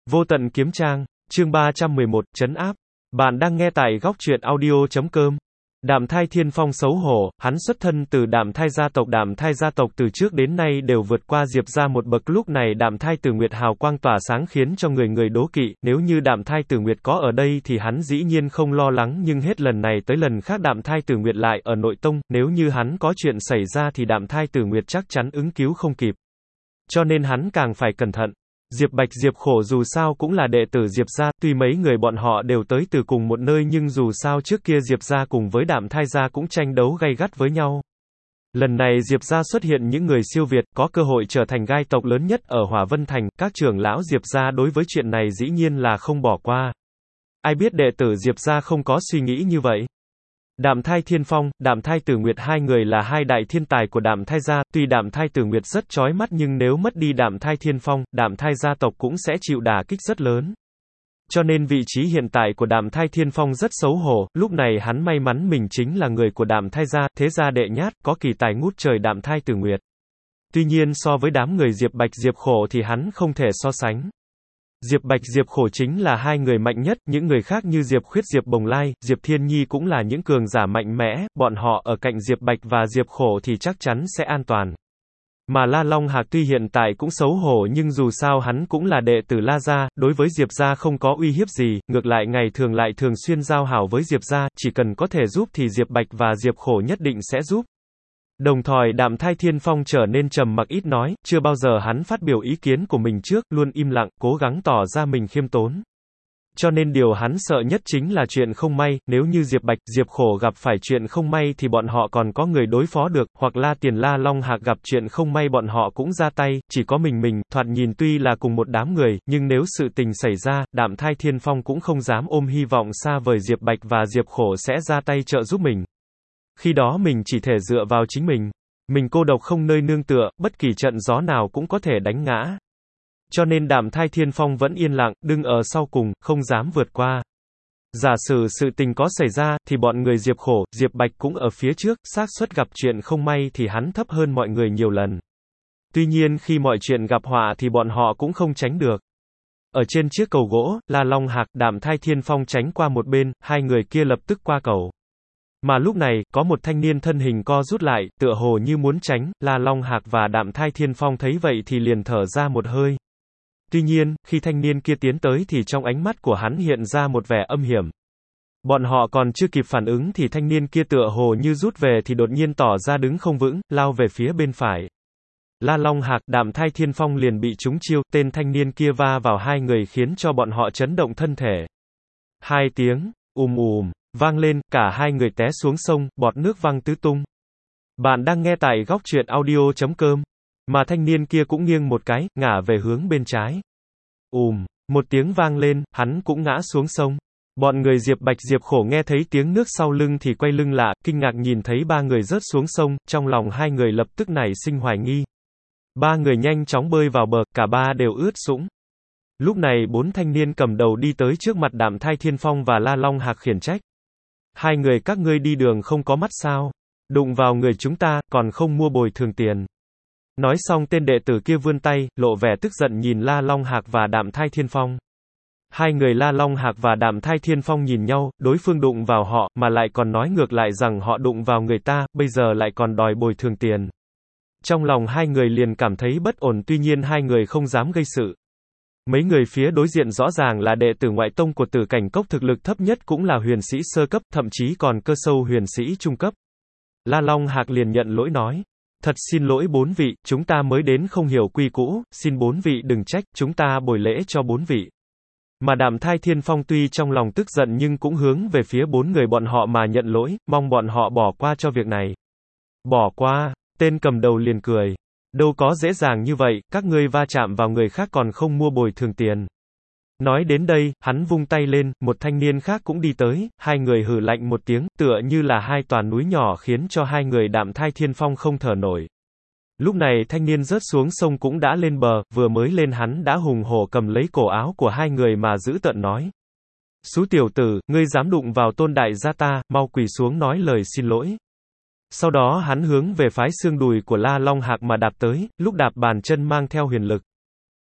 Vô tận kiếm trang, chương 311, trấn áp. Bạn đang nghe tại góc truyện audio.com. Đạm Thai Thiên Phong xấu hổ, hắn xuất thân từ Đạm Thai gia tộc từ trước đến nay đều vượt qua Diệp gia một bậc, lúc này Đạm Thai Tử Nguyệt hào quang tỏa sáng khiến cho người người đố kỵ, nếu như Đạm Thai Tử Nguyệt có ở đây thì hắn dĩ nhiên không lo lắng, nhưng hết lần này tới lần khác Đạm Thai Tử Nguyệt lại ở nội tông, nếu như hắn có chuyện xảy ra thì Đạm Thai Tử Nguyệt chắc chắn ứng cứu không kịp. Cho nên hắn càng phải cẩn thận. Diệp Bạch Diệp Khổ dù sao cũng là đệ tử Diệp gia, tuy mấy người bọn họ đều tới từ cùng một nơi nhưng dù sao trước kia Diệp gia cùng với Đạm Thai gia cũng tranh đấu gay gắt với nhau. Lần này Diệp gia xuất hiện những người siêu việt, có cơ hội trở thành gai tộc lớn nhất ở Hỏa Vân Thành, các trưởng lão Diệp gia đối với chuyện này dĩ nhiên là không bỏ qua. Ai biết đệ tử Diệp gia không có suy nghĩ như vậy. Đạm Thai Thiên Phong, Đạm Thai Tử Nguyệt hai người là hai đại thiên tài của Đạm Thai gia, tuy Đạm Thai Tử Nguyệt rất chói mắt nhưng nếu mất đi Đạm Thai Thiên Phong, Đạm Thai gia tộc cũng sẽ chịu đả kích rất lớn. Cho nên vị trí hiện tại của Đạm Thai Thiên Phong rất xấu hổ, lúc này hắn may mắn mình chính là người của Đạm Thai gia, thế gia đệ nhát, có kỳ tài ngút trời Đạm Thai Tử Nguyệt. Tuy nhiên so với đám người Diệp Bạch Diệp Khổ thì hắn không thể so sánh. Diệp Bạch Diệp Khổ chính là hai người mạnh nhất, những người khác như Diệp Khuyết Diệp Bồng Lai, Diệp Thiên Nhi cũng là những cường giả mạnh mẽ, bọn họ ở cạnh Diệp Bạch và Diệp Khổ thì chắc chắn sẽ an toàn. Mà La Long Hạc tuy hiện tại cũng xấu hổ nhưng dù sao hắn cũng là đệ tử La gia, đối với Diệp gia không có uy hiếp gì, ngược lại ngày thường lại thường xuyên giao hảo với Diệp gia, chỉ cần có thể giúp thì Diệp Bạch và Diệp Khổ nhất định sẽ giúp. Đồng thời Đạm Thai Thiên Phong trở nên trầm mặc ít nói, chưa bao giờ hắn phát biểu ý kiến của mình trước, luôn im lặng, cố gắng tỏ ra mình khiêm tốn. Cho nên điều hắn sợ nhất chính là chuyện không may, nếu như Diệp Bạch, Diệp Khổ gặp phải chuyện không may thì bọn họ còn có người đối phó được, hoặc La Tiền La Long Hạc gặp chuyện không may bọn họ cũng ra tay, chỉ có mình, thoạt nhìn tuy là cùng một đám người, nhưng nếu sự tình xảy ra, Đạm Thai Thiên Phong cũng không dám ôm hy vọng xa vời Diệp Bạch và Diệp Khổ sẽ ra tay trợ giúp mình. Khi đó mình chỉ thể dựa vào chính mình cô độc không nơi nương tựa, bất kỳ trận gió nào cũng có thể đánh ngã. Cho nên Đạm Thai Thiên Phong vẫn yên lặng, đứng ở sau cùng, không dám vượt qua. Giả sử sự tình có xảy ra, thì bọn người Diệp Khổ, Diệp Bạch cũng ở phía trước, xác suất gặp chuyện không may thì hắn thấp hơn mọi người nhiều lần. Tuy nhiên khi mọi chuyện gặp họa thì bọn họ cũng không tránh được. Ở trên chiếc cầu gỗ, La Long Hạc, Đạm Thai Thiên Phong tránh qua một bên, hai người kia lập tức qua cầu. Mà lúc này, có một thanh niên thân hình co rút lại, tựa hồ như muốn tránh, La Long Hạc và Đạm Thai Thiên Phong thấy vậy thì liền thở ra một hơi. Tuy nhiên, khi thanh niên kia tiến tới thì trong ánh mắt của hắn hiện ra một vẻ âm hiểm. Bọn họ còn chưa kịp phản ứng thì thanh niên kia tựa hồ như rút về thì đột nhiên tỏ ra đứng không vững, lao về phía bên phải. La Long Hạc, Đạm Thai Thiên Phong liền bị trúng chiêu, tên thanh niên kia va vào hai người khiến cho bọn họ chấn động thân thể. Hai tiếng, vang lên, cả hai người té xuống sông, bọt nước văng tứ tung. Bạn đang nghe tại góc truyện audio.com. Mà thanh niên kia cũng nghiêng một cái, ngả về hướng bên trái. Một tiếng vang lên, hắn cũng ngã xuống sông. Bọn người Diệp Bạch Diệp Khổ nghe thấy tiếng nước sau lưng thì quay lưng lại, kinh ngạc nhìn thấy ba người rớt xuống sông, trong lòng hai người lập tức nảy sinh hoài nghi. Ba người nhanh chóng bơi vào bờ, cả ba đều ướt sũng. Lúc này bốn thanh niên cầm đầu đi tới trước mặt Đạm Thai Thiên Phong và La Long Hạc khiển trách. Hai người các ngươi đi đường không có mắt sao? Đụng vào người chúng ta, còn không mua bồi thường tiền. Nói xong tên đệ tử kia vươn tay, lộ vẻ tức giận nhìn La Long Hạc và Đạm Thai Thiên Phong. Hai người La Long Hạc và Đạm Thai Thiên Phong nhìn nhau, đối phương đụng vào họ, mà lại còn nói ngược lại rằng họ đụng vào người ta, bây giờ lại còn đòi bồi thường tiền. Trong lòng hai người liền cảm thấy bất ổn, tuy nhiên hai người không dám gây sự. Mấy người phía đối diện rõ ràng là đệ tử ngoại tông của Tử Cảnh Cốc, thực lực thấp nhất cũng là huyền sĩ sơ cấp, thậm chí còn cơ sâu huyền sĩ trung cấp. La Long Hạc liền nhận lỗi nói. Thật xin lỗi bốn vị, chúng ta mới đến không hiểu quy cũ, xin bốn vị đừng trách, chúng ta bồi lễ cho bốn vị. Mà Đạm Thai Thiên Phong tuy trong lòng tức giận nhưng cũng hướng về phía bốn người bọn họ mà nhận lỗi, mong bọn họ bỏ qua cho việc này. Bỏ qua, tên cầm đầu liền cười. Đâu có dễ dàng như vậy, các ngươi va chạm vào người khác còn không mua bồi thường tiền. Nói đến đây, hắn vung tay lên, một thanh niên khác cũng đi tới, hai người hừ lạnh một tiếng, tựa như là hai tòa núi nhỏ khiến cho hai người Đạm Thai Thiên Phong không thở nổi. Lúc này thanh niên rớt xuống sông cũng đã lên bờ, vừa mới lên hắn đã hùng hổ cầm lấy cổ áo của hai người mà giữ tợn nói. Xú tiểu tử, ngươi dám đụng vào tôn đại gia ta, mau quỳ xuống nói lời xin lỗi. Sau đó hắn hướng về phái xương đùi của La Long Hạc mà đạp tới, lúc đạp bàn chân mang theo huyền lực.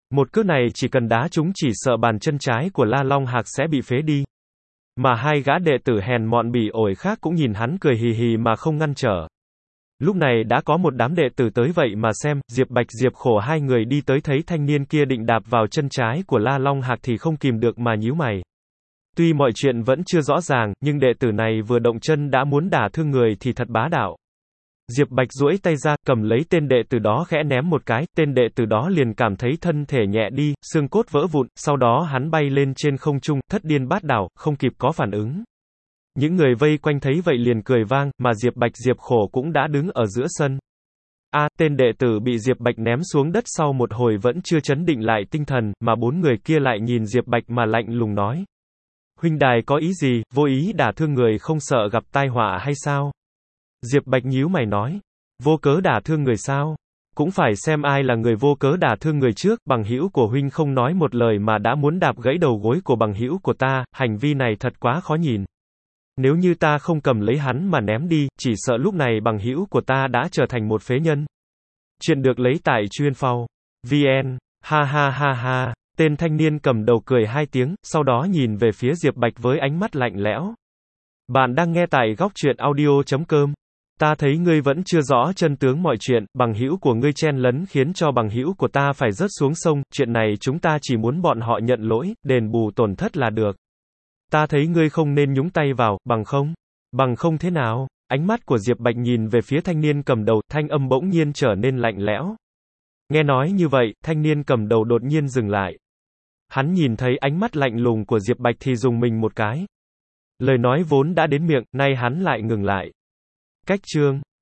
Một cước này chỉ cần đá trúng chỉ sợ bàn chân trái của La Long Hạc sẽ bị phế đi. Mà hai gã đệ tử hèn mọn bỉ ổi khác cũng nhìn hắn cười hì hì mà không ngăn trở. Lúc này đã có một đám đệ tử tới vậy mà xem, Diệp Bạch Diệp Khổ hai người đi tới thấy thanh niên kia định đạp vào chân trái của La Long Hạc thì không kìm được mà nhíu mày. Tuy mọi chuyện vẫn chưa rõ ràng, nhưng đệ tử này vừa động chân đã muốn đả thương người thì thật bá đạo. Diệp Bạch duỗi tay ra, cầm lấy tên đệ tử đó khẽ ném một cái, tên đệ tử đó liền cảm thấy thân thể nhẹ đi, xương cốt vỡ vụn, sau đó hắn bay lên trên không trung, thất điên bát đảo, không kịp có phản ứng. Những người vây quanh thấy vậy liền cười vang, mà Diệp Bạch Diệp Khổ cũng đã đứng ở giữa sân. Tên đệ tử bị Diệp Bạch ném xuống đất sau một hồi vẫn chưa chấn định lại tinh thần, mà bốn người kia lại nhìn Diệp Bạch mà lạnh lùng nói. Huynh đài có ý gì, vô ý đả thương người không sợ gặp tai họa hay sao? Diệp Bạch nhíu mày nói. Vô cớ đả thương người sao? Cũng phải xem ai là người vô cớ đả thương người trước, bằng hữu của huynh không nói một lời mà đã muốn đạp gãy đầu gối của bằng hữu của ta, hành vi này thật quá khó nhìn. Nếu như ta không cầm lấy hắn mà ném đi, chỉ sợ lúc này bằng hữu của ta đã trở thành một phế nhân. Chuyện được lấy tại chuyên phao. VN. Ha ha ha ha. Tên thanh niên cầm đầu cười hai tiếng, sau đó nhìn về phía Diệp Bạch với ánh mắt lạnh lẽo. Bạn đang nghe tại góc truyện audio.com. Ta thấy ngươi vẫn chưa rõ chân tướng mọi chuyện, bằng hữu của ngươi chen lấn khiến cho bằng hữu của ta phải rớt xuống sông, chuyện này chúng ta chỉ muốn bọn họ nhận lỗi, đền bù tổn thất là được. Ta thấy ngươi không nên nhúng tay vào, bằng không thế nào? Ánh mắt của Diệp Bạch nhìn về phía thanh niên cầm đầu, thanh âm bỗng nhiên trở nên lạnh lẽo. Nghe nói như vậy, thanh niên cầm đầu đột nhiên dừng lại. Hắn nhìn thấy ánh mắt lạnh lùng của Diệp Bạch thì rùng mình một cái. Lời nói vốn đã đến miệng, nay hắn lại ngừng lại. Cách chương